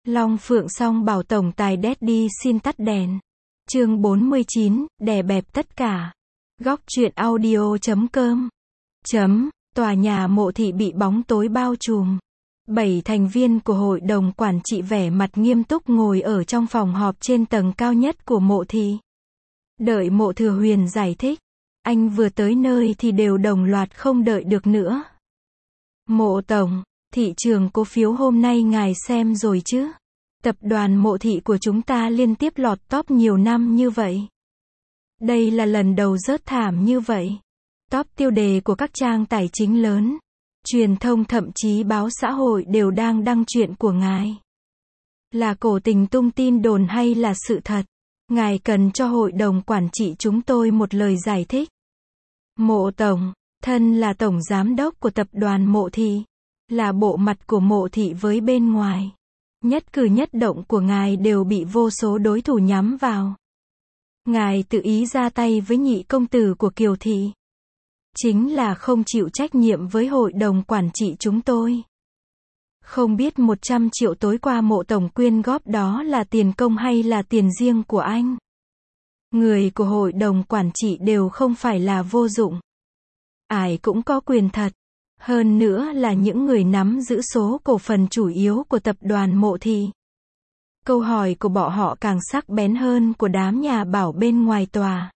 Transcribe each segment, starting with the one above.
Long Phượng Song bảo tổng tài Daddy xin tắt đèn. Chương 49, đè bẹp tất cả. Góc truyện audio.com. Tòa nhà mộ thị bị bóng tối bao trùm. 7 thành viên của hội đồng quản trị vẻ mặt nghiêm túc ngồi ở trong phòng họp trên tầng cao nhất của mộ thị. Đợi Mộ Thừa Huyền giải thích. Anh vừa tới nơi thì đều đồng loạt không đợi được nữa. Mộ tổng, thị trường cổ phiếu hôm nay ngài xem rồi chứ? Tập đoàn Mộ thị của chúng ta liên tiếp lọt top nhiều năm như vậy. Đây là lần đầu rớt thảm như vậy. Top tiêu đề của các trang tài chính lớn, truyền thông thậm chí báo xã hội đều đang đăng chuyện của ngài. Là cổ tình tung tin đồn hay là sự thật? Ngài cần cho hội đồng quản trị chúng tôi một lời giải thích. Mộ tổng, thân là tổng giám đốc của tập đoàn Mộ thị, là bộ mặt của Mộ thị với bên ngoài. Nhất cử nhất động của ngài đều bị vô số đối thủ nhắm vào. Ngài tự ý ra tay với nhị công tử của Kiều thị. Chính là không chịu trách nhiệm với hội đồng quản trị chúng tôi. Không biết 100 triệu tối qua Mộ tổng quyên góp đó là tiền công hay là tiền riêng của anh. Người của hội đồng quản trị đều không phải là vô dụng. Ai cũng có quyền thật. Hơn nữa là những người nắm giữ số cổ phần chủ yếu của tập đoàn Mộ thị. Câu hỏi của bọn họ càng sắc bén hơn của đám nhà bảo bên ngoài tòa.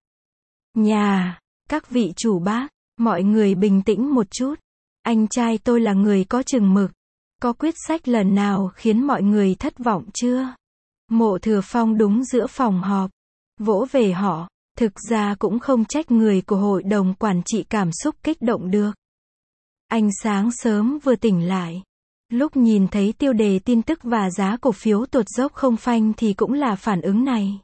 Các vị chủ bác, mọi người bình tĩnh một chút. Anh trai tôi là người có chừng mực. Có quyết sách lần nào khiến mọi người thất vọng chưa? Mộ Thừa Phong đúng giữa phòng họp. Vỗ về họ, thực ra cũng không trách người của hội đồng quản trị cảm xúc kích động được. Anh sáng sớm vừa tỉnh lại. Lúc nhìn thấy tiêu đề tin tức và giá cổ phiếu tuột dốc không phanh thì cũng là phản ứng này.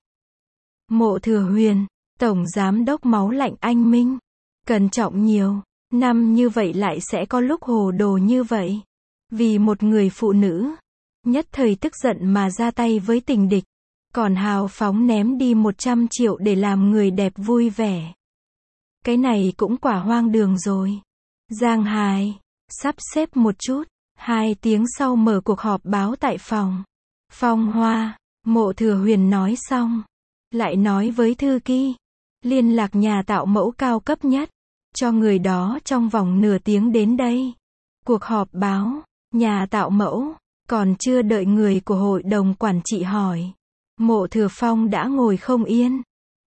Mộ Thừa Huyền, tổng giám đốc máu lạnh anh minh. Cẩn trọng nhiều, năm như vậy lại sẽ có lúc hồ đồ như vậy. Vì một người phụ nữ, nhất thời tức giận mà ra tay với tình địch. Còn hào phóng ném đi 100 triệu để làm người đẹp vui vẻ. Cái này cũng quả hoang đường rồi. Giang Hải, sắp xếp một chút. 2 tiếng sau mở cuộc họp báo tại phòng. Phong Hoa, Mộ Thừa Huyền nói xong. Lại nói với thư ký. Liên lạc nhà tạo mẫu cao cấp nhất. Cho người đó trong vòng nửa tiếng đến đây. Cuộc họp báo, nhà tạo mẫu. Còn chưa đợi người của hội đồng quản trị hỏi. Mộ Thừa Phong đã ngồi không yên.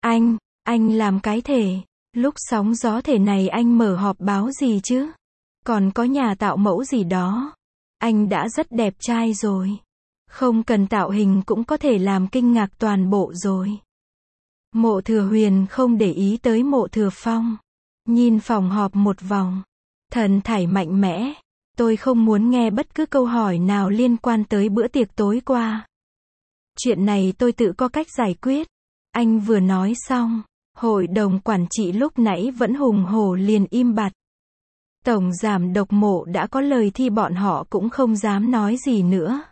Anh làm cái thể. Lúc sóng gió thể này anh mở họp báo gì chứ? Còn có nhà tạo mẫu gì đó. Anh đã rất đẹp trai rồi. Không cần tạo hình cũng có thể làm kinh ngạc toàn bộ rồi. Mộ Thừa Huyền không để ý tới Mộ Thừa Phong. Nhìn phòng họp một vòng. Thần thảy mạnh mẽ. Tôi không muốn nghe bất cứ câu hỏi nào liên quan tới bữa tiệc tối qua. Chuyện này tôi tự có cách giải quyết. Anh vừa nói xong. Hội đồng quản trị lúc nãy vẫn hùng hổ liền im bặt. Tổng giám đốc Mộ đã có lời thì bọn họ cũng không dám nói gì nữa.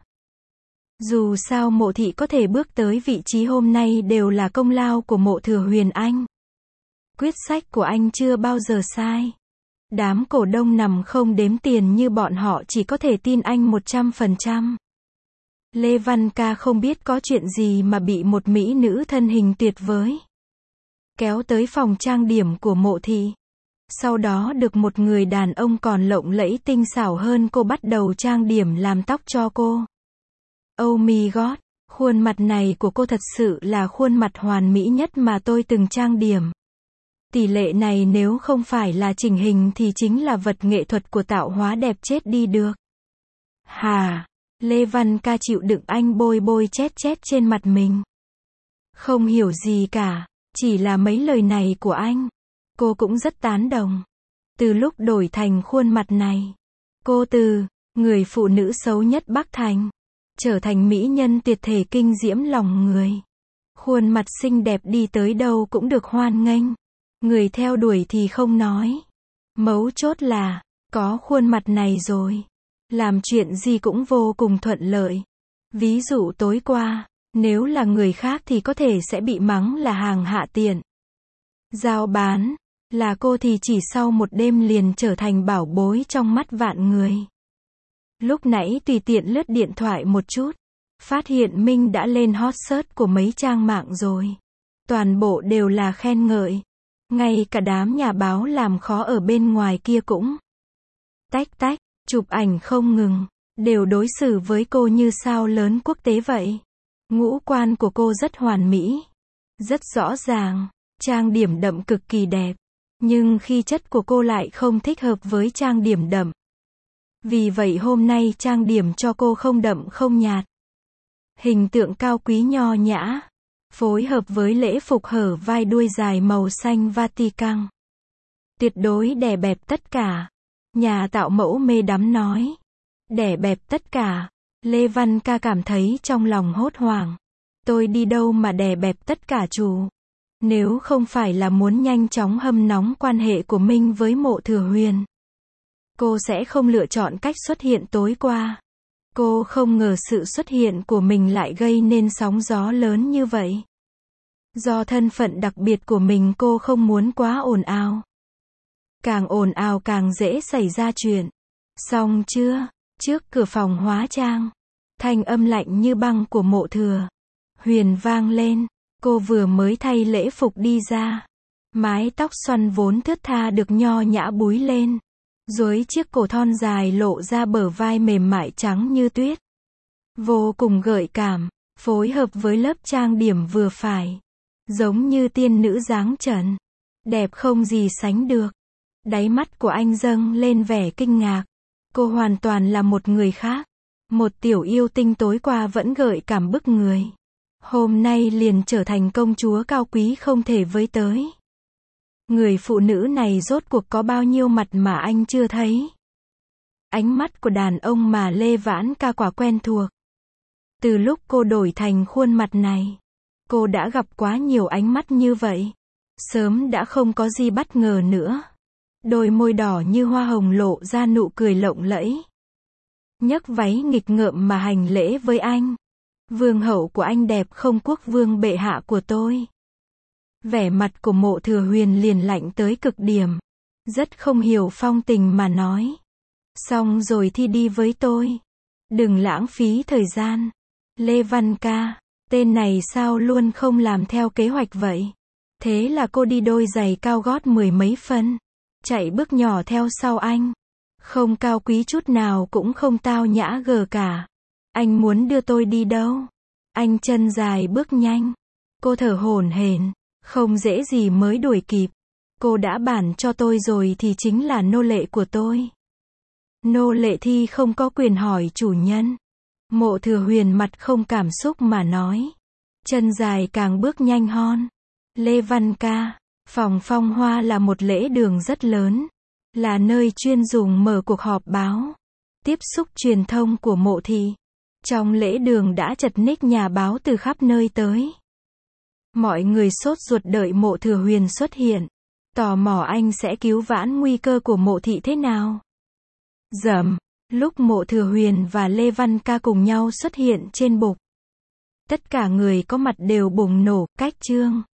Dù sao Mộ thị có thể bước tới vị trí hôm nay đều là công lao của Mộ Thừa Huyền anh. Quyết sách của anh chưa bao giờ sai. Đám cổ đông nằm không đếm tiền như bọn họ chỉ có thể tin anh 100%. Lê Văn Ca không biết có chuyện gì mà bị một mỹ nữ thân hình tuyệt vời kéo tới phòng trang điểm của Mộ thị. Sau đó được một người đàn ông còn lộng lẫy tinh xảo hơn cô bắt đầu trang điểm làm tóc cho cô. Oh my god, khuôn mặt này của cô thật sự là khuôn mặt hoàn mỹ nhất mà tôi từng trang điểm. Tỷ lệ này nếu không phải là chỉnh hình thì chính là vật nghệ thuật của tạo hóa đẹp chết đi được. Lê Văn Ca chịu đựng anh bôi bôi chét chét trên mặt mình. Không hiểu gì cả, chỉ là mấy lời này của anh. Cô cũng rất tán đồng. Từ lúc đổi thành khuôn mặt này, cô từ người phụ nữ xấu nhất Bắc Thành, trở thành mỹ nhân tuyệt thể kinh diễm lòng người. Khuôn mặt xinh đẹp đi tới đâu cũng được hoan nghênh. Người theo đuổi thì không nói. Mấu chốt là, có khuôn mặt này rồi. Làm chuyện gì cũng vô cùng thuận lợi. Ví dụ tối qua, nếu là người khác thì có thể sẽ bị mắng là hàng hạ tiện. Giao bán, là cô thì chỉ sau một đêm liền trở thành bảo bối trong mắt vạn người. Lúc nãy tùy tiện lướt điện thoại một chút, phát hiện Minh đã lên hot search của mấy trang mạng rồi. Toàn bộ đều là khen ngợi. Ngay cả đám nhà báo làm khó ở bên ngoài kia cũng tách tách, chụp ảnh không ngừng, đều đối xử với cô như sao lớn quốc tế vậy. Ngũ quan của cô rất hoàn mỹ, rất rõ ràng, trang điểm đậm cực kỳ đẹp. Nhưng khí chất của cô lại không thích hợp với trang điểm đậm. Vì vậy hôm nay trang điểm cho cô không đậm không nhạt. Hình tượng cao quý nho nhã, phối hợp với lễ phục hở vai đuôi dài màu xanh Vatican. Tuyệt đối đè bẹp tất cả. Nhà tạo mẫu mê đắm nói. Đè bẹp tất cả. Lê Văn Ca cảm thấy trong lòng hốt hoảng. Tôi đi đâu mà đè bẹp tất cả chủ. Nếu không phải là muốn nhanh chóng hâm nóng quan hệ của Minh với Mộ Thừa Huyền, cô sẽ không lựa chọn cách xuất hiện tối qua. Cô không ngờ sự xuất hiện của mình lại gây nên sóng gió lớn như vậy. Do thân phận đặc biệt của mình cô không muốn quá ồn ào. Càng ồn ào càng dễ xảy ra chuyện. Xong chưa? Trước cửa phòng hóa trang, thanh âm lạnh như băng của Mộ Thừa Huyền vang lên. Cô vừa mới thay lễ phục đi ra. Mái tóc xoăn vốn thướt tha được nho nhã búi lên. Dưới chiếc cổ thon dài lộ ra bờ vai mềm mại trắng như tuyết. Vô cùng gợi cảm, phối hợp với lớp trang điểm vừa phải. Giống như tiên nữ dáng trần. Đẹp không gì sánh được. Đáy mắt của anh dâng lên vẻ kinh ngạc. Cô hoàn toàn là một người khác. Một tiểu yêu tinh tối qua vẫn gợi cảm bức người. Hôm nay liền trở thành công chúa cao quý không thể với tới. Người phụ nữ này rốt cuộc có bao nhiêu mặt mà anh chưa thấy. Ánh mắt của đàn ông mà Lê Vãn Ca quả quen thuộc. Từ lúc cô đổi thành khuôn mặt này, cô đã gặp quá nhiều ánh mắt như vậy. Sớm đã không có gì bất ngờ nữa. Đôi môi đỏ như hoa hồng lộ ra nụ cười lộng lẫy. Nhấc váy nghịch ngợm mà hành lễ với anh. Vương hậu của anh đẹp không, quốc vương bệ hạ của tôi. Vẻ mặt của Mộ Thừa Huyền liền lạnh tới cực điểm. Rất không hiểu phong tình mà nói. Xong rồi thì đi với tôi. Đừng lãng phí thời gian. Lê Văn Ca, tên này sao luôn không làm theo kế hoạch vậy? Thế là cô đi đôi giày cao gót 10 mấy phân. Chạy bước nhỏ theo sau anh. Không cao quý chút nào cũng không tao nhã gờ cả. Anh muốn đưa tôi đi đâu? Anh chân dài bước nhanh. Cô thở hổn hển. Không dễ gì mới đuổi kịp. Cô đã bản cho tôi rồi thì chính là nô lệ của tôi. Nô lệ thì không có quyền hỏi chủ nhân. Mộ Thừa Huyền mặt không cảm xúc mà nói. Chân dài càng bước nhanh hơn. Lê Văn Ca, phòng Phong Hoa là một lễ đường rất lớn. Là nơi chuyên dùng mở cuộc họp báo. Tiếp xúc truyền thông của Mộ thị. Trong lễ đường đã chật ních nhà báo từ khắp nơi tới. Mọi người sốt ruột đợi Mộ Thừa Huyền xuất hiện. Tò mò anh sẽ cứu vãn nguy cơ của Mộ thị thế nào. Dầm, lúc Mộ Thừa Huyền và Lê Văn Ca cùng nhau xuất hiện trên bục. Tất cả người có mặt đều bùng nổ, cách chương.